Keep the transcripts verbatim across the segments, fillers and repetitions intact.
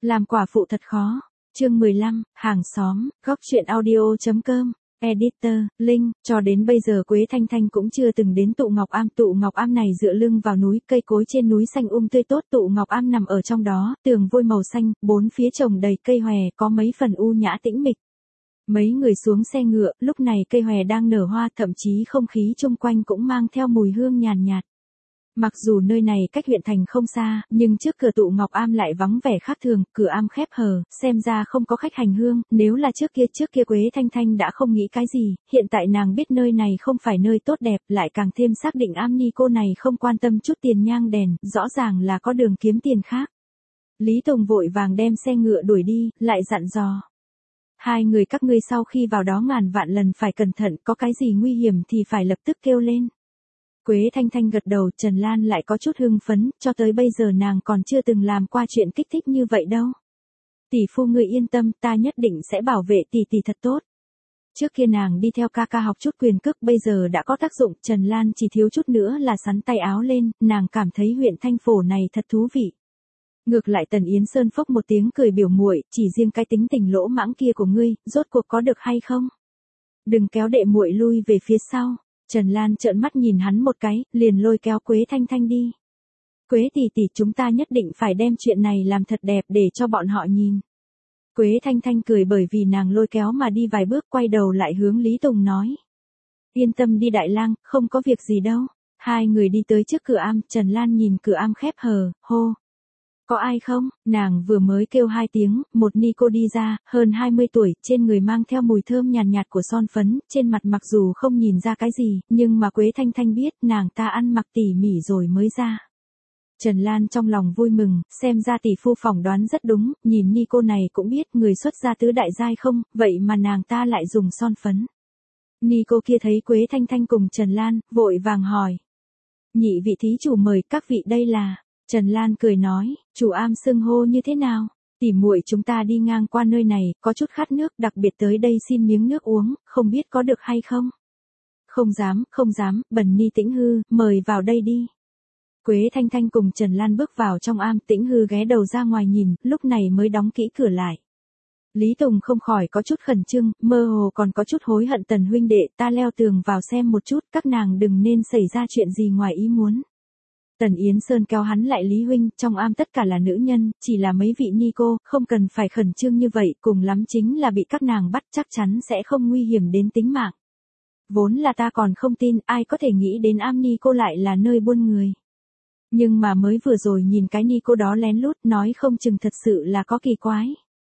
Làm quả phụ thật khó. Chương mười lăm, hàng xóm, góc truyện audio.com, editor, Linh, cho đến bây giờ Quế Thanh Thanh cũng chưa từng đến Tụ Ngọc Am. Tụ Ngọc Am này dựa lưng vào núi, cây cối trên núi xanh um tươi tốt. Tụ Ngọc Am nằm ở trong đó, tường vôi màu xanh, bốn phía trồng đầy cây hòe, có mấy phần u nhã tĩnh mịch. Mấy người xuống xe ngựa, lúc này cây hòe đang nở hoa, thậm chí không khí chung quanh cũng mang theo mùi hương nhàn nhạt. Mặc dù nơi này cách huyện thành không xa, nhưng trước cửa Tụ Ngọc Am lại vắng vẻ khác thường, cửa am khép hờ, xem ra không có khách hành hương. Nếu là trước kia trước kia Quế Thanh Thanh đã không nghĩ cái gì, hiện tại nàng biết nơi này không phải nơi tốt đẹp, lại càng thêm xác định am ni cô này không quan tâm chút tiền nhang đèn, rõ ràng là có đường kiếm tiền khác. Lý Tùng vội vàng đem xe ngựa đuổi đi, lại dặn dò. Hai người các ngươi sau khi vào đó ngàn vạn lần phải cẩn thận, có cái gì nguy hiểm thì phải lập tức kêu lên. Quế Thanh Thanh gật đầu, Trần Lan lại có chút hưng phấn, cho tới bây giờ nàng còn chưa từng làm qua chuyện kích thích như vậy đâu. Tỷ phu ngươi yên tâm, ta nhất định sẽ bảo vệ tỷ tỷ thật tốt. Trước kia nàng đi theo ca ca học chút quyền cước, bây giờ đã có tác dụng, Trần Lan chỉ thiếu chút nữa là sắn tay áo lên, nàng cảm thấy huyện Thanh Phổ này thật thú vị. Ngược lại Tần Yến Sơn phốc một tiếng cười, biểu muội, chỉ riêng cái tính tình lỗ mãng kia của ngươi, rốt cuộc có được hay không? Đừng kéo đệ muội lui về phía sau. Trần Lan trợn mắt nhìn hắn một cái, liền lôi kéo Quế Thanh Thanh đi. Quế tỷ tỷ, chúng ta nhất định phải đem chuyện này làm thật đẹp để cho bọn họ nhìn. Quế Thanh Thanh cười bởi vì nàng lôi kéo mà đi vài bước, quay đầu lại hướng Lý Tùng nói. Yên tâm đi đại lang, không có việc gì đâu. Hai người đi tới trước cửa am, Trần Lan nhìn cửa am khép hờ, hô. Có ai không? Nàng vừa mới kêu hai tiếng, một ni cô đi ra, hơn hai mươi tuổi, trên người mang theo mùi thơm nhàn nhạt, nhạt của son phấn, trên mặt mặc dù không nhìn ra cái gì, nhưng mà Quế Thanh Thanh biết nàng ta ăn mặc tỉ mỉ rồi mới ra. Trần Lan trong lòng vui mừng, xem ra tỷ phu phỏng đoán rất đúng, nhìn ni cô này cũng biết người xuất gia tứ đại giai không, vậy mà nàng ta lại dùng son phấn. Ni cô kia thấy Quế Thanh Thanh cùng Trần Lan, vội vàng hỏi. Nhị vị thí chủ mời, các vị đây là... Trần Lan cười nói, chủ am xưng hô như thế nào? Tỉ muội chúng ta đi ngang qua nơi này, có chút khát nước, đặc biệt tới đây xin miếng nước uống, không biết có được hay không? Không dám, không dám, Bần Ni Tĩnh Hư, mời vào đây đi. Quế Thanh Thanh cùng Trần Lan bước vào trong am, Tĩnh Hư ghé đầu ra ngoài nhìn, lúc này mới đóng kỹ cửa lại. Lý Tùng không khỏi có chút khẩn trương, mơ hồ còn có chút hối hận. Tần huynh đệ, ta leo tường vào xem một chút, các nàng đừng nên xảy ra chuyện gì ngoài ý muốn. Tần Yến Sơn kéo hắn lại, Lý huynh, trong am tất cả là nữ nhân, chỉ là mấy vị ni cô, không cần phải khẩn trương như vậy, cùng lắm chính là bị các nàng bắt, chắc chắn sẽ không nguy hiểm đến tính mạng. Vốn là ta còn không tin, ai có thể nghĩ đến am ni cô lại là nơi buôn người. Nhưng mà mới vừa rồi nhìn cái ni cô đó lén lút, nói không chừng thật sự là có kỳ quái.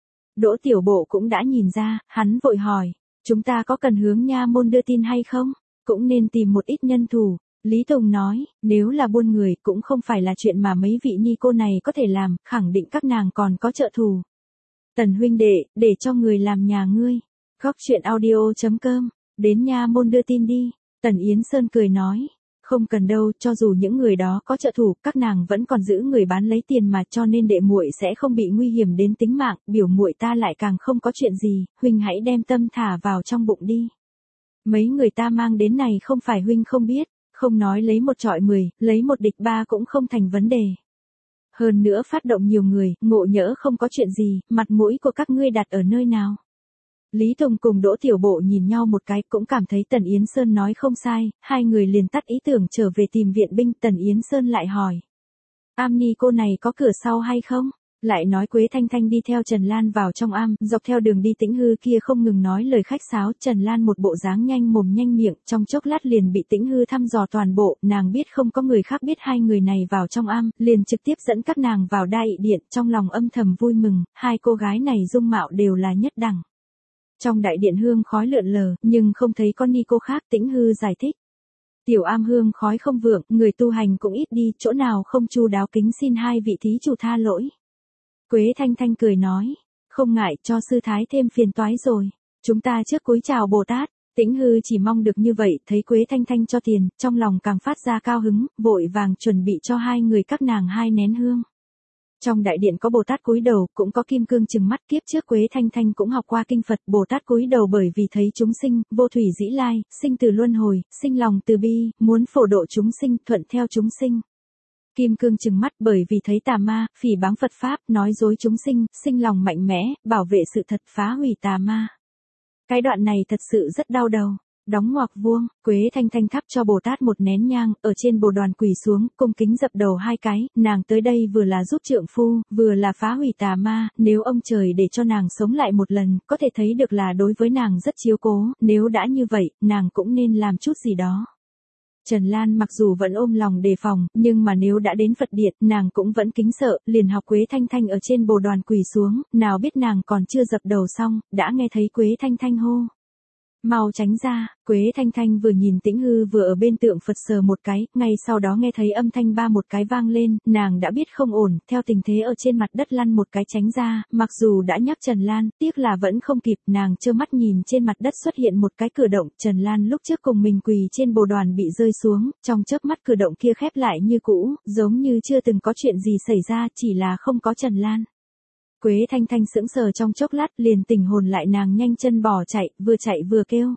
Đỗ Tiểu Bộ cũng đã nhìn ra, hắn vội hỏi, chúng ta có cần hướng nha môn đưa tin hay không? Cũng nên tìm một ít nhân thủ. Lý Tùng nói, nếu là buôn người cũng không phải là chuyện mà mấy vị ni cô này có thể làm, khẳng định các nàng còn có trợ thủ. Tần huynh đệ, để cho người làm nhà ngươi. Góc truyện audio.com, đến nha môn đưa tin đi. Tần Yến Sơn cười nói, không cần đâu, cho dù những người đó có trợ thủ, các nàng vẫn còn giữ người bán lấy tiền mà, cho nên đệ muội sẽ không bị nguy hiểm đến tính mạng, biểu muội ta lại càng không có chuyện gì, huynh hãy đem tâm thả vào trong bụng đi. Mấy người ta mang đến này không phải huynh không biết. Không nói lấy một trọi mười, lấy một địch ba cũng không thành vấn đề. Hơn nữa phát động nhiều người, ngộ nhỡ không có chuyện gì, mặt mũi của các ngươi đặt ở nơi nào? Lý Tùng cùng Đỗ Tiểu Bộ nhìn nhau một cái, cũng cảm thấy Tần Yến Sơn nói không sai, hai người liền tắt ý tưởng trở về tìm viện binh. Tần Yến Sơn lại hỏi. Am ni cô này có cửa sau hay không? Lại nói Quế Thanh Thanh đi theo Trần Lan vào trong am, dọc theo đường đi Tĩnh Hư kia không ngừng nói lời khách sáo, Trần Lan một bộ dáng nhanh mồm nhanh miệng, trong chốc lát liền bị Tĩnh Hư thăm dò toàn bộ, nàng biết không có người khác biết hai người này vào trong am, liền trực tiếp dẫn các nàng vào đại điện, trong lòng âm thầm vui mừng, hai cô gái này dung mạo đều là nhất đẳng. Trong đại điện hương khói lượn lờ, nhưng không thấy con ni cô khác. Tĩnh Hư giải thích. Tiểu am hương khói không vượng, người tu hành cũng ít đi, chỗ nào không chu đáo kính xin hai vị thí chủ tha lỗi. Quế Thanh Thanh cười nói, không ngại, cho sư thái thêm phiền toái rồi, chúng ta trước cúi chào Bồ Tát. Tĩnh Hư chỉ mong được như vậy, thấy Quế Thanh Thanh cho tiền, trong lòng càng phát ra cao hứng, vội vàng chuẩn bị cho hai người các nàng hai nén hương. Trong đại điện có Bồ Tát cúi đầu, cũng có kim cương trừng mắt. Kiếp trước Quế Thanh Thanh cũng học qua kinh Phật. Bồ Tát cúi đầu bởi vì thấy chúng sinh vô thủy dĩ lai, sinh từ luân hồi, sinh lòng từ bi, muốn phổ độ chúng sinh, thuận theo chúng sinh. Kim cương trừng mắt bởi vì thấy tà ma, phỉ báng Phật Pháp, nói dối chúng sinh, sinh lòng mạnh mẽ, bảo vệ sự thật phá hủy tà ma. Cái đoạn này thật sự rất đau đầu. Đóng ngoặc vuông, Quế Thanh Thanh thắp cho Bồ Tát một nén nhang, ở trên bồ đoàn quỳ xuống, cung kính dập đầu hai cái, nàng tới đây vừa là giúp trượng phu, vừa là phá hủy tà ma, nếu ông trời để cho nàng sống lại một lần, có thể thấy được là đối với nàng rất chiếu cố, nếu đã như vậy, nàng cũng nên làm chút gì đó. Trần Lan mặc dù vẫn ôm lòng đề phòng, nhưng mà nếu đã đến Phật điện, nàng cũng vẫn kính sợ, liền học Quế Thanh Thanh ở trên bồ đoàn quỳ xuống, nào biết nàng còn chưa dập đầu xong, đã nghe thấy Quế Thanh Thanh hô. Mau tránh ra, Quế Thanh Thanh vừa nhìn Tĩnh Hư vừa ở bên tượng Phật sờ một cái, ngay sau đó nghe thấy âm thanh ba một cái vang lên, nàng đã biết không ổn, theo tình thế ở trên mặt đất lăn một cái tránh ra, mặc dù đã nhắc Trần Lan, tiếc là vẫn không kịp, nàng trơ mắt nhìn trên mặt đất xuất hiện một cái cửa động, Trần Lan lúc trước cùng mình quỳ trên bồ đoàn bị rơi xuống, trong chớp mắt cửa động kia khép lại như cũ, giống như chưa từng có chuyện gì xảy ra, chỉ là không có Trần Lan. Quế Thanh Thanh sững sờ trong chốc lát liền tỉnh hồn lại, nàng nhanh chân bỏ chạy, vừa chạy vừa kêu.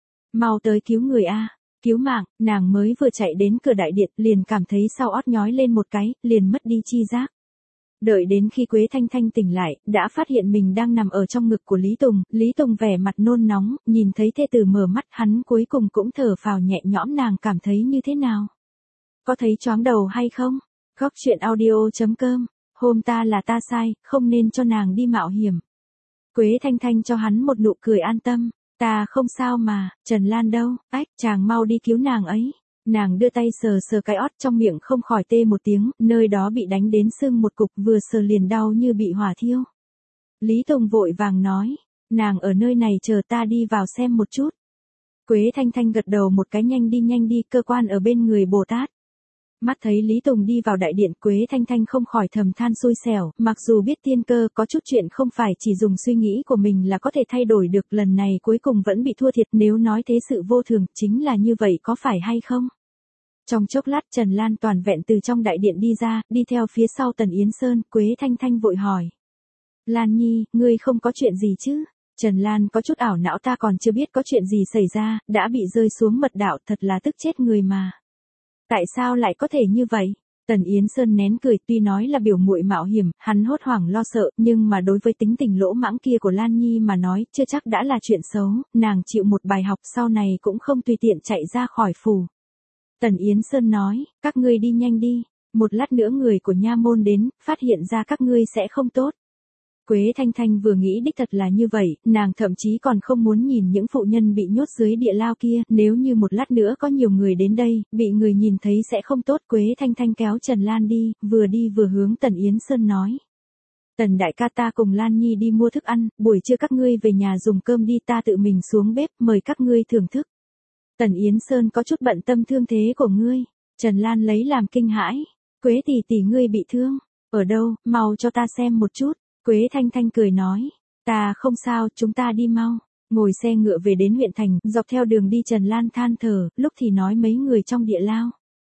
Mau tới cứu người a, cứu mạng, nàng mới vừa chạy đến cửa đại điện liền cảm thấy sau ót nhói lên một cái, liền mất đi chi giác. Đợi đến khi Quế Thanh Thanh tỉnh lại, đã phát hiện mình đang nằm ở trong ngực của Lý Tùng, Lý Tùng vẻ mặt nôn nóng, nhìn thấy thê tử mở mắt hắn cuối cùng cũng thở phào nhẹ nhõm, nàng cảm thấy như thế nào? Có thấy choáng đầu hay không? Góc truyện audio chấm com. Hôm ta là ta sai, không nên cho nàng đi mạo hiểm. Quế Thanh Thanh cho hắn một nụ cười an tâm. Ta không sao mà, Trần Lan đâu, ách, chàng mau đi cứu nàng ấy. Nàng đưa tay sờ sờ cái ót trong miệng không khỏi tê một tiếng, nơi đó bị đánh đến sưng một cục, vừa sờ liền đau như bị hỏa thiêu. Lý Tùng vội vàng nói, nàng ở nơi này chờ ta đi vào xem một chút. Quế Thanh Thanh gật đầu một cái, nhanh đi nhanh đi, cơ quan ở bên người Bồ Tát. Mắt thấy Lý Tùng đi vào đại điện, Quế Thanh Thanh không khỏi thầm than xui xẻo, mặc dù biết tiên cơ có chút chuyện không phải chỉ dùng suy nghĩ của mình là có thể thay đổi được, lần này cuối cùng vẫn bị thua thiệt, nếu nói thế sự vô thường, chính là như vậy có phải hay không? Trong chốc lát Trần Lan toàn vẹn từ trong đại điện đi ra, đi theo phía sau Tần Yến Sơn, Quế Thanh Thanh vội hỏi. Lan Nhi, ngươi không có chuyện gì chứ? Trần Lan có chút ảo não, ta còn chưa biết có chuyện gì xảy ra, đã bị rơi xuống mật đạo, thật là tức chết người mà. Tại sao lại có thể như vậy? Tần Yến Sơn nén cười, tuy nói là biểu muội mạo hiểm, hắn hốt hoảng lo sợ, nhưng mà đối với tính tình lỗ mãng kia của Lan Nhi mà nói, chưa chắc đã là chuyện xấu, nàng chịu một bài học sau này cũng không tùy tiện chạy ra khỏi phủ. Tần Yến Sơn nói, các ngươi đi nhanh đi, một lát nữa người của nha môn đến, phát hiện ra các ngươi sẽ không tốt. Quế Thanh Thanh vừa nghĩ đích thật là như vậy, nàng thậm chí còn không muốn nhìn những phụ nhân bị nhốt dưới địa lao kia, nếu như một lát nữa có nhiều người đến đây, bị người nhìn thấy sẽ không tốt. Quế Thanh Thanh kéo Trần Lan đi, vừa đi vừa hướng Tần Yến Sơn nói. Tần đại ca, ta cùng Lan Nhi đi mua thức ăn, buổi trưa các ngươi về nhà dùng cơm đi, ta tự mình xuống bếp, mời các ngươi thưởng thức. Tần Yến Sơn có chút bận tâm thương thế của ngươi. Trần Lan lấy làm kinh hãi. Quế tỷ tỷ, ngươi bị thương. Ở đâu, mau cho ta xem một chút. Quế Thanh Thanh cười nói, ta không sao, chúng ta đi mau. Ngồi xe ngựa về đến huyện thành, dọc theo đường đi Trần Lan than thở, lúc thì nói mấy người trong địa lao.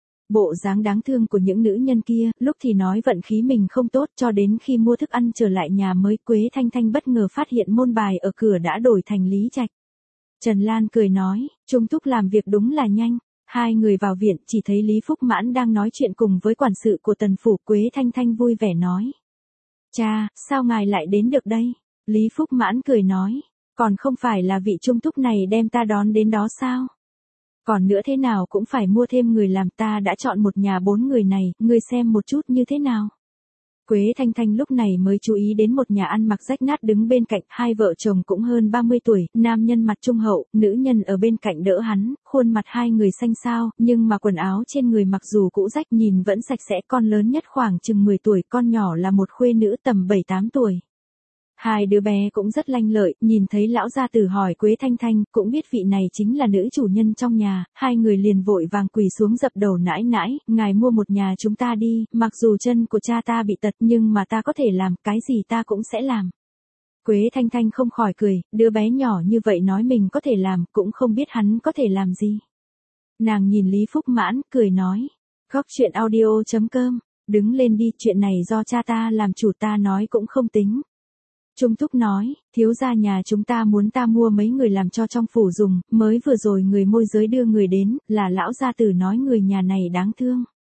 Bộ dáng đáng thương của những nữ nhân kia, lúc thì nói vận khí mình không tốt, cho đến khi mua thức ăn trở lại nhà mới, Quế Thanh Thanh bất ngờ phát hiện môn bài ở cửa đã đổi thành Lý Trạch. Trần Lan cười nói, Trung Túc làm việc đúng là nhanh. Hai người vào viện, chỉ thấy Lý Phúc Mãn đang nói chuyện cùng với quản sự của Tần phủ. Quế Thanh Thanh vui vẻ nói. Cha, sao ngài lại đến được đây? Lý Phúc Mãn cười nói, còn không phải là vị Trung Túc này đem ta đón đến đó sao? Còn nữa thế nào cũng phải mua thêm người làm, ta đã chọn một nhà bốn người này, ngươi xem một chút như thế nào? Quế Thanh Thanh lúc này mới chú ý đến một nhà ăn mặc rách nát đứng bên cạnh, hai vợ chồng cũng hơn ba mươi tuổi, nam nhân mặt trung hậu, nữ nhân ở bên cạnh đỡ hắn, khuôn mặt hai người xanh xao, nhưng mà quần áo trên người mặc dù cũ rách nhìn vẫn sạch sẽ, con lớn nhất khoảng chừng mười tuổi, con nhỏ là một khuê nữ tầm bảy tám tuổi. Hai đứa bé cũng rất lanh lợi, nhìn thấy lão gia tử hỏi Quế Thanh Thanh, cũng biết vị này chính là nữ chủ nhân trong nhà, hai người liền vội vàng quỳ xuống dập đầu, nãi nãi, ngài mua một nhà chúng ta đi, mặc dù chân của cha ta bị tật nhưng mà ta có thể làm, cái gì ta cũng sẽ làm. Quế Thanh Thanh không khỏi cười, đứa bé nhỏ như vậy nói mình có thể làm, cũng không biết hắn có thể làm gì. Nàng nhìn Lý Phúc Mãn, cười nói, góc truyện audio chấm com, đứng lên đi, chuyện này do cha ta làm chủ, ta nói cũng không tính. Trung Túc nói, thiếu gia nhà chúng ta muốn ta mua mấy người làm cho trong phủ dùng, mới vừa rồi người môi giới đưa người đến, là lão gia tử nói người nhà này đáng thương.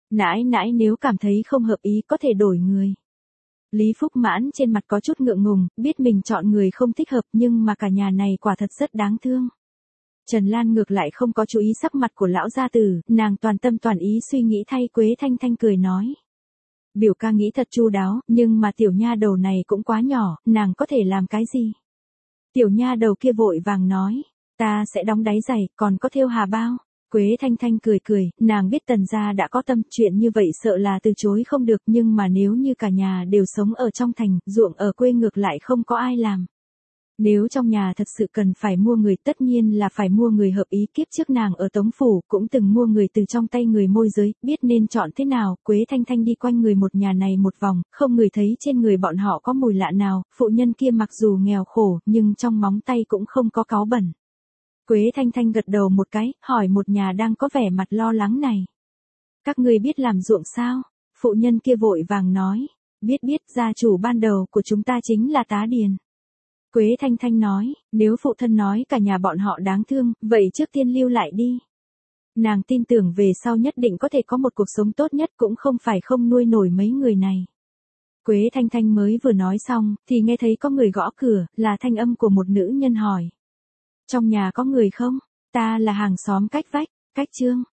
Nãi nãi nếu cảm thấy không hợp ý có thể đổi người. Lý Phúc Mãn trên mặt có chút ngượng ngùng, biết mình chọn người không thích hợp nhưng mà cả nhà này quả thật rất đáng thương. Trần Lan ngược lại không có chú ý sắc mặt của lão gia tử, nàng toàn tâm toàn ý suy nghĩ thay Quế Thanh Thanh cười nói. Biểu ca nghĩ thật chu đáo, nhưng mà tiểu nha đầu này cũng quá nhỏ, nàng có thể làm cái gì? Tiểu nha đầu kia vội vàng nói, ta sẽ đóng đáy giày, còn có thêu hà bao. Quế Thanh Thanh cười cười, nàng biết Tần gia đã có tâm, chuyện như vậy sợ là từ chối không được, nhưng mà nếu như cả nhà đều sống ở trong thành, ruộng ở quê ngược lại không có ai làm. Nếu trong nhà thật sự cần phải mua người tất nhiên là phải mua người hợp ý, kiếp trước nàng ở Tống Phủ cũng từng mua người từ trong tay người môi giới, biết nên chọn thế nào. Quế Thanh Thanh đi quanh người một nhà này một vòng, không người thấy trên người bọn họ có mùi lạ nào, phụ nhân kia mặc dù nghèo khổ nhưng trong móng tay cũng không có cáu bẩn. Quế Thanh Thanh gật đầu một cái, hỏi một nhà đang có vẻ mặt lo lắng này. Các người biết làm ruộng sao? Phụ nhân kia vội vàng nói, biết biết, gia chủ ban đầu của chúng ta chính là tá điền. Quế Thanh Thanh nói, nếu phụ thân nói cả nhà bọn họ đáng thương, vậy trước tiên lưu lại đi. Nàng tin tưởng về sau nhất định có thể có một cuộc sống tốt nhất, cũng không phải không nuôi nổi mấy người này. Quế Thanh Thanh mới vừa nói xong, thì nghe thấy có người gõ cửa, là thanh âm của một nữ nhân hỏi. Trong nhà có người không? Ta là hàng xóm cách vách, cách Trương.